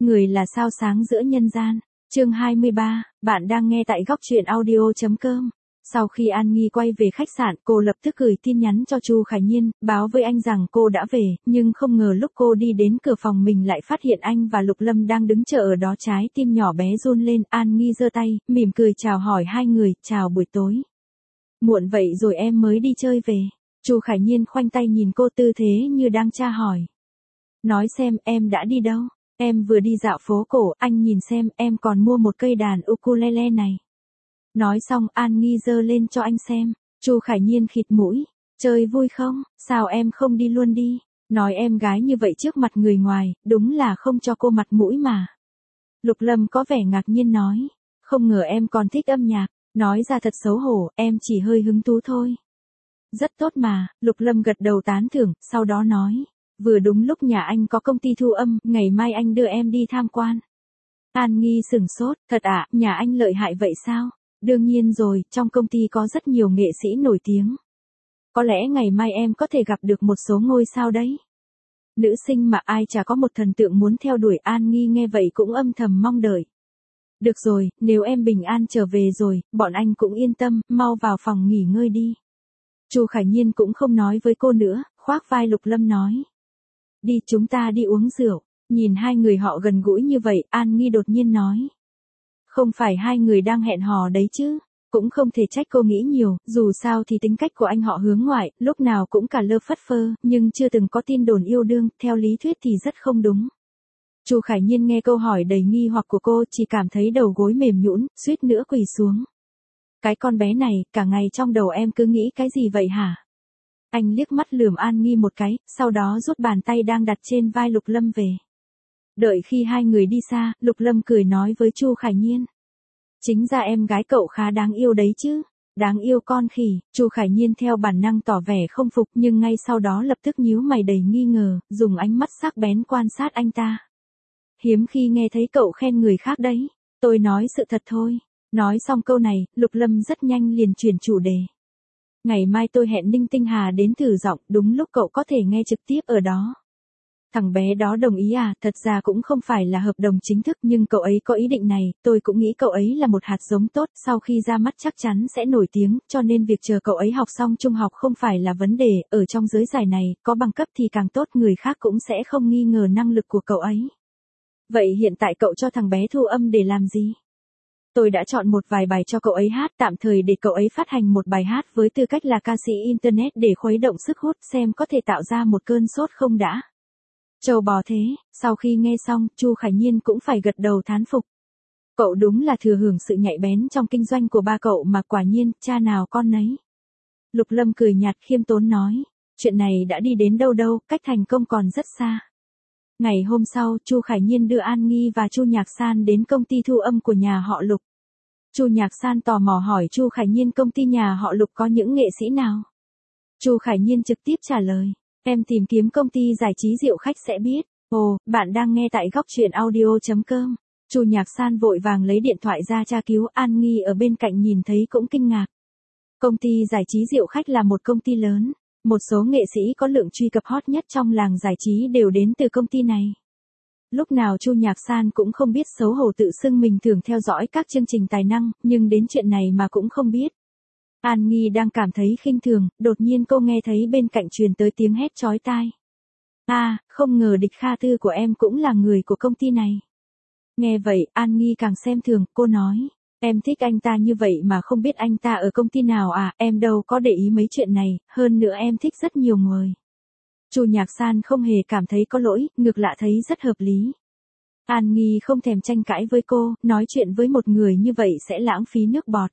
Người là sao sáng giữa nhân gian. Chương 23, bạn đang nghe tại góc truyện audio.com. Sau khi An Nghi quay về khách sạn, cô lập tức gửi tin nhắn cho Chu Khải Nhiên, báo với anh rằng cô đã về, nhưng không ngờ lúc cô đi đến cửa phòng mình lại phát hiện anh và Lục Lâm đang đứng chờ ở đó, trái tim nhỏ bé run lên. An Nghi giơ tay, mỉm cười chào hỏi hai người, chào buổi tối. Muộn vậy rồi em mới đi chơi về. Chu Khải Nhiên khoanh tay nhìn cô, tư thế như đang tra hỏi. Nói xem em đã đi đâu? Em vừa đi dạo phố cổ, anh nhìn xem, em còn mua một cây đàn ukulele này. Nói xong An Nghi giơ lên cho anh xem. Chu Khải Nhiên khịt mũi. Chơi vui không? Sao em không đi luôn đi? Nói em gái như vậy trước mặt người ngoài, đúng là không cho cô mặt mũi mà. Lục Lâm có vẻ ngạc nhiên nói. Không ngờ em còn thích âm nhạc. Nói ra thật xấu hổ, em chỉ hơi hứng thú thôi. Rất tốt mà, Lục Lâm gật đầu tán thưởng, sau đó nói. Vừa đúng lúc nhà anh có công ty thu âm, ngày mai anh đưa em đi tham quan. An Nghi sửng sốt, thật ạ, nhà anh lợi hại vậy sao? Đương nhiên rồi, trong công ty có rất nhiều nghệ sĩ nổi tiếng. Có lẽ ngày mai em có thể gặp được một số ngôi sao đấy. Nữ sinh mà ai chả có một thần tượng muốn theo đuổi. An Nghi nghe vậy cũng âm thầm mong đợi. Được rồi, nếu em bình an trở về rồi, bọn anh cũng yên tâm, mau vào phòng nghỉ ngơi đi. Chu Khải Nhiên cũng không nói với cô nữa, khoác vai Lục Lâm nói. Đi, chúng ta đi uống rượu. Nhìn hai người họ gần gũi như vậy, An Nghi đột nhiên nói. Không phải hai người đang hẹn hò đấy chứ? Cũng không thể trách cô nghĩ nhiều, dù sao thì tính cách của anh họ hướng ngoại, lúc nào cũng cả lơ phất phơ, nhưng chưa từng có tin đồn yêu đương, theo lý thuyết thì rất không đúng. Chu Khải Nhiên nghe câu hỏi đầy nghi hoặc của cô, chỉ cảm thấy đầu gối mềm nhũn, suýt nữa quỳ xuống. Cái con bé này, cả ngày trong đầu em cứ nghĩ cái gì vậy hả? Anh liếc mắt lườm An Nghi một cái, sau đó rút bàn tay đang đặt trên vai Lục Lâm về. Đợi khi hai người đi xa, Lục Lâm cười nói với Chu Khải Nhiên. Chính ra em gái cậu khá đáng yêu đấy chứ. Đáng yêu con khỉ. Chu Khải Nhiên theo bản năng tỏ vẻ không phục, nhưng ngay sau đó lập tức nhíu mày đầy nghi ngờ, dùng ánh mắt sắc bén quan sát anh ta. Hiếm khi nghe thấy cậu khen người khác đấy. Tôi nói sự thật thôi. Nói xong câu này, Lục Lâm rất nhanh liền chuyển chủ đề. Ngày mai tôi hẹn Ninh Tinh Hà đến thử giọng, đúng lúc cậu có thể nghe trực tiếp ở đó. Thằng bé đó đồng ý à? Thật ra cũng không phải là hợp đồng chính thức, nhưng cậu ấy có ý định này, tôi cũng nghĩ cậu ấy là một hạt giống tốt, sau khi ra mắt chắc chắn sẽ nổi tiếng, cho nên việc chờ cậu ấy học xong trung học không phải là vấn đề, ở trong giới giải này, có bằng cấp thì càng tốt, người khác cũng sẽ không nghi ngờ năng lực của cậu ấy. Vậy hiện tại cậu cho thằng bé thu âm để làm gì? Tôi đã chọn một vài bài cho cậu ấy hát, tạm thời để cậu ấy phát hành một bài hát với tư cách là ca sĩ Internet để khuấy động sức hút, xem có thể tạo ra một cơn sốt không đã. Trâu bò thế. Sau khi nghe xong, Chu Khải Nhiên cũng phải gật đầu thán phục. Cậu đúng là thừa hưởng sự nhạy bén trong kinh doanh của ba cậu mà, quả nhiên, cha nào con nấy. Lục Lâm cười nhạt khiêm tốn nói, chuyện này đã đi đến đâu đâu, cách thành công còn rất xa. Ngày hôm sau, Chu Khải Nhiên đưa An Nghi và Chu Nhạc San đến công ty thu âm của nhà họ Lục. Chu Nhạc San tò mò hỏi Chu Khải Nhiên công ty nhà họ Lục có những nghệ sĩ nào. Chu Khải Nhiên trực tiếp trả lời, em tìm kiếm công ty giải trí Diệu Khách sẽ biết. Ồ, bạn đang nghe tại góc truyện audio.com. Chu Nhạc San vội vàng lấy điện thoại ra tra cứu. An Nghi ở bên cạnh nhìn thấy cũng kinh ngạc. Công ty giải trí Diệu Khách là một công ty lớn. Một số nghệ sĩ có lượng truy cập hot nhất trong làng giải trí đều đến từ công ty này. Lúc nào Chu Nhạc San cũng không biết xấu hổ tự xưng mình thường theo dõi các chương trình tài năng, nhưng đến chuyện này mà cũng không biết. An Nghi đang cảm thấy khinh thường, đột nhiên cô nghe thấy bên cạnh truyền tới tiếng hét chói tai. À, không ngờ Địch Kha Tư của em cũng là người của công ty này. Nghe vậy, An Nghi càng xem thường, cô nói. Em thích anh ta như vậy mà không biết anh ta ở công ty nào à? Em đâu có để ý mấy chuyện này, hơn nữa em thích rất nhiều người. Chu Nhạc San không hề cảm thấy có lỗi, ngược lại thấy rất hợp lý. An Nghi không thèm tranh cãi với cô, nói chuyện với một người như vậy sẽ lãng phí nước bọt.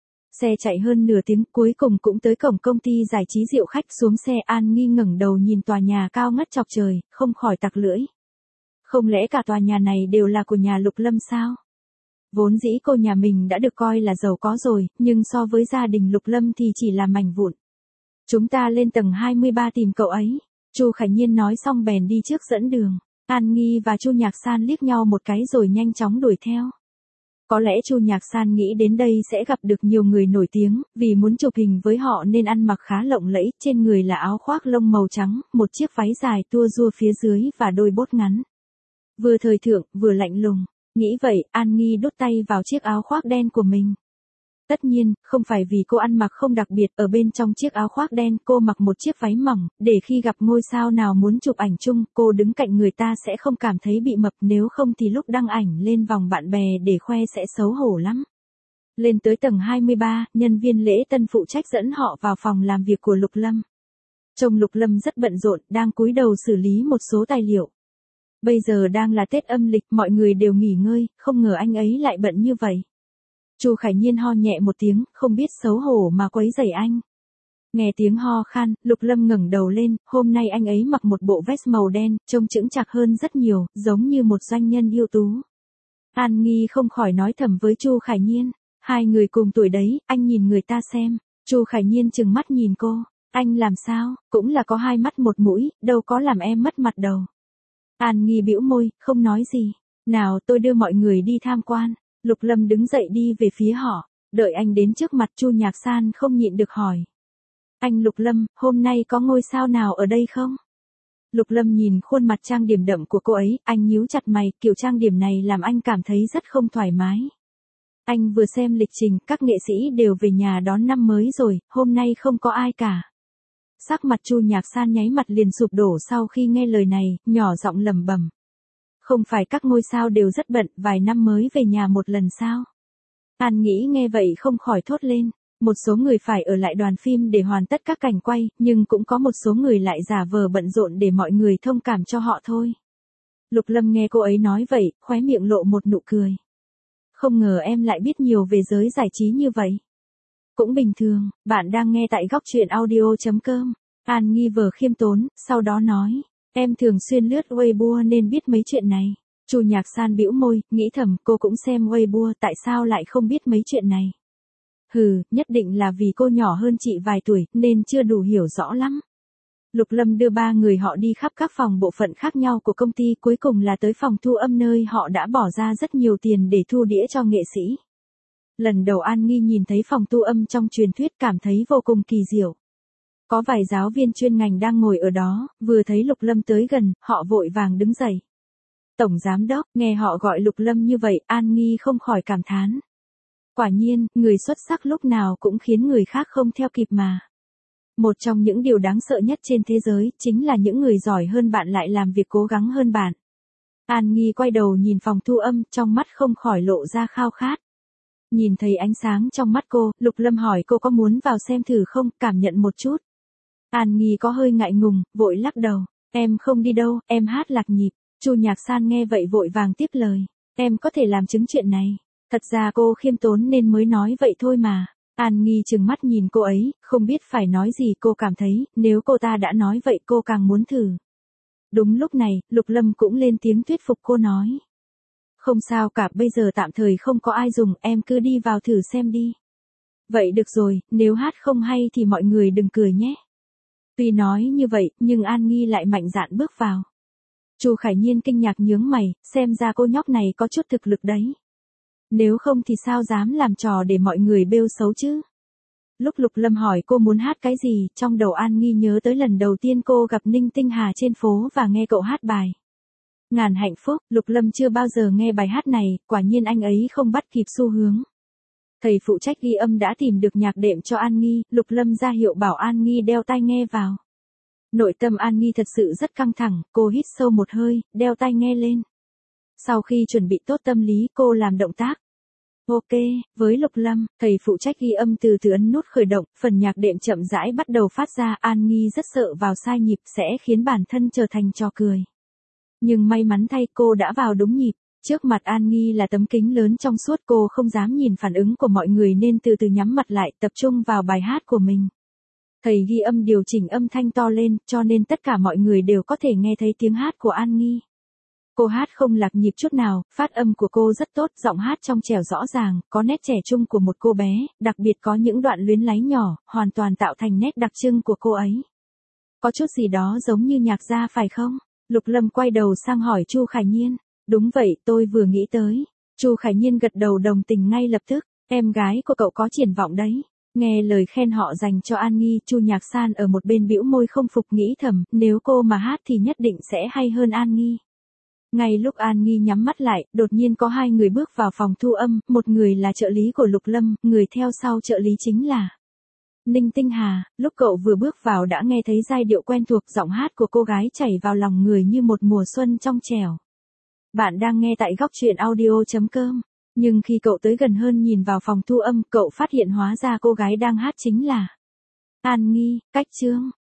Xe chạy hơn nửa tiếng, cuối cùng cũng tới cổng công ty giải trí Diệu Khách. Xuống xe, An Nghi ngẩng đầu nhìn tòa nhà cao ngất chọc trời, không khỏi tặc lưỡi. Không lẽ cả tòa nhà này đều là của nhà Lục Lâm sao? Vốn dĩ cô nhà mình đã được coi là giàu có rồi, nhưng so với gia đình Lục Lâm thì chỉ là mảnh vụn. Chúng ta lên tầng 23 tìm cậu ấy. Chu Khải Nhiên nói xong bèn đi trước dẫn đường. An Nghi và Chu Nhạc San liếc nhau một cái rồi nhanh chóng đuổi theo. Có lẽ Chu Nhạc San nghĩ đến đây sẽ gặp được nhiều người nổi tiếng, vì muốn chụp hình với họ nên ăn mặc khá lộng lẫy, trên người là áo khoác lông màu trắng, một chiếc váy dài tua rua phía dưới và đôi bốt ngắn. vừa thời thượng, vừa lạnh lùng. Nghĩ vậy, An Nghi đút tay vào chiếc áo khoác đen của mình. Tất nhiên, không phải vì cô ăn mặc không đặc biệt, ở bên trong chiếc áo khoác đen cô mặc một chiếc váy mỏng, để khi gặp ngôi sao nào muốn chụp ảnh chung, cô đứng cạnh người ta sẽ không cảm thấy bị mập, nếu không thì lúc đăng ảnh lên vòng bạn bè để khoe sẽ xấu hổ lắm. Lên tới tầng 23, nhân viên lễ tân phụ trách dẫn họ vào phòng làm việc của Lục Lâm. Trông Lục Lâm rất bận rộn, đang cúi đầu xử lý một số tài liệu. Bây giờ đang là Tết âm lịch, mọi người đều nghỉ ngơi, không ngờ anh ấy lại bận như vậy. Chu Khải Nhiên ho nhẹ một tiếng, không biết xấu hổ mà quấy rầy anh. Nghe tiếng ho khan, Lục Lâm ngẩng đầu lên, hôm nay anh ấy mặc một bộ vest màu đen, trông chững chạc hơn rất nhiều, giống như một doanh nhân ưu tú. An Nghi không khỏi nói thầm với Chu Khải Nhiên, hai người cùng tuổi đấy, anh nhìn người ta xem. Chu Khải Nhiên trừng mắt nhìn cô, anh làm sao, cũng là có hai mắt một mũi, đâu có làm em mất mặt đâu. An Nghi bĩu môi, không nói gì. Nào tôi đưa mọi người đi tham quan. Lục Lâm đứng dậy đi về phía họ. Đợi anh đến trước mặt Chu Nhạc San không nhịn được hỏi. Anh Lục Lâm, hôm nay có ngôi sao nào ở đây không? Lục Lâm nhìn khuôn mặt trang điểm đậm của cô ấy, anh nhíu chặt mày, kiểu trang điểm này làm anh cảm thấy rất không thoải mái. Anh vừa xem lịch trình, các nghệ sĩ đều về nhà đón năm mới rồi, hôm nay không có ai cả. Sắc mặt Chu Nhạc San nháy mặt liền sụp đổ sau khi nghe lời này, nhỏ giọng lẩm bẩm. Không phải các ngôi sao đều rất bận, vài năm mới về nhà một lần sao? An nghĩ nghe vậy không khỏi thốt lên. Một số người phải ở lại đoàn phim để hoàn tất các cảnh quay, nhưng cũng có một số người lại giả vờ bận rộn để mọi người thông cảm cho họ thôi. Lục Lâm nghe cô ấy nói vậy, khóe miệng lộ một nụ cười. Không ngờ em lại biết nhiều về giới giải trí như vậy. Cũng bình thường, bạn đang nghe tại góc truyện audio.com. An nghi vờ khiêm tốn, sau đó nói. Em thường xuyên lướt Weibo nên biết mấy chuyện này. Chu Nhạc San bĩu môi, nghĩ thầm cô cũng xem Weibo, tại sao lại không biết mấy chuyện này. Hừ, nhất định là vì cô nhỏ hơn chị vài tuổi, nên chưa đủ hiểu rõ lắm. Lục Lâm đưa ba người họ đi khắp các phòng bộ phận khác nhau của công ty, cuối cùng là tới phòng thu âm nơi họ đã bỏ ra rất nhiều tiền để thu đĩa cho nghệ sĩ. Lần đầu An Nghi nhìn thấy phòng thu âm trong truyền thuyết cảm thấy vô cùng kỳ diệu. Có vài giáo viên chuyên ngành đang ngồi ở đó, vừa thấy Lục Lâm tới gần, họ vội vàng đứng dậy. Tổng giám đốc, nghe họ gọi Lục Lâm như vậy, An Nghi không khỏi cảm thán. Quả nhiên, người xuất sắc lúc nào cũng khiến người khác không theo kịp mà. Một trong những điều đáng sợ nhất trên thế giới, chính là những người giỏi hơn bạn lại làm việc cố gắng hơn bạn. An Nghi quay đầu nhìn phòng thu âm, trong mắt không khỏi lộ ra khao khát. Nhìn thấy ánh sáng trong mắt cô, Lục Lâm hỏi cô có muốn vào xem thử không, cảm nhận một chút. An Nghi có hơi ngại ngùng, vội lắc đầu. Em không đi đâu, em hát lạc nhịp. Chu Nhạc San nghe vậy vội vàng tiếp lời. Em có thể làm chứng chuyện này. Thật ra cô khiêm tốn nên mới nói vậy thôi mà. An Nghi trừng mắt nhìn cô ấy, không biết phải nói gì, cô cảm thấy, nếu cô ta đã nói vậy cô càng muốn thử. Đúng lúc này, Lục Lâm cũng lên tiếng thuyết phục cô nói. Không sao cả, bây giờ tạm thời không có ai dùng, em cứ đi vào thử xem đi. Vậy được rồi, nếu hát không hay thì mọi người đừng cười nhé. Tuy nói như vậy, nhưng An Nghi lại mạnh dạn bước vào. Chu Khải Nhiên kinh ngạc nhướng mày, xem ra cô nhóc này có chút thực lực đấy. Nếu không thì sao dám làm trò để mọi người bêu xấu chứ? Lúc Lục Lâm hỏi cô muốn hát cái gì, trong đầu An Nghi nhớ tới lần đầu tiên cô gặp Ninh Tinh Hà trên phố và nghe cậu hát bài Ngàn hạnh phúc. Lục Lâm chưa bao giờ nghe bài hát này, quả nhiên anh ấy không bắt kịp xu hướng. Thầy phụ trách ghi âm đã tìm được nhạc đệm cho An Nghi, Lục Lâm ra hiệu bảo An Nghi đeo tai nghe vào. Nội tâm An Nghi thật sự rất căng thẳng, cô hít sâu một hơi, đeo tai nghe lên. Sau khi chuẩn bị tốt tâm lý, cô làm động tác. Ok, với Lục Lâm, thầy phụ trách ghi âm từ từ ấn nút khởi động, phần nhạc đệm chậm rãi bắt đầu phát ra. An Nghi rất sợ vào sai nhịp sẽ khiến bản thân trở thành trò cười. Nhưng may mắn thay cô đã vào đúng nhịp. Trước mặt An Nghi là tấm kính lớn trong suốt, cô không dám nhìn phản ứng của mọi người nên từ từ nhắm mặt lại, tập trung vào bài hát của mình. Thầy ghi âm điều chỉnh âm thanh to lên, cho nên tất cả mọi người đều có thể nghe thấy tiếng hát của An Nghi. Cô hát không lạc nhịp chút nào, phát âm của cô rất tốt, giọng hát trong trẻo rõ ràng, có nét trẻ trung của một cô bé, đặc biệt có những đoạn luyến láy nhỏ, hoàn toàn tạo thành nét đặc trưng của cô ấy. Có chút gì đó giống như nhạc gia phải không? Lục Lâm quay đầu sang hỏi Chu Khải Nhiên. Đúng vậy, tôi vừa nghĩ tới. Chu Khải Nhiên gật đầu đồng tình ngay lập tức. Em gái của cậu có triển vọng đấy. Nghe lời khen họ dành cho An Nghi, Chu Nhạc San ở một bên bĩu môi không phục, nghĩ thầm, nếu cô mà hát thì nhất định sẽ hay hơn An Nghi. Ngay lúc An Nghi nhắm mắt lại, đột nhiên có hai người bước vào phòng thu âm, một người là trợ lý của Lục Lâm, người theo sau trợ lý chính là Ninh Tinh Hà. Lúc cậu vừa bước vào đã nghe thấy giai điệu quen thuộc, giọng hát của cô gái chảy vào lòng người như một mùa xuân trong trẻo. Bạn đang nghe tại góc truyện audio.com. Nhưng khi cậu tới gần hơn nhìn vào phòng thu âm, cậu phát hiện hóa ra cô gái đang hát chính là An Nghi. Cách chương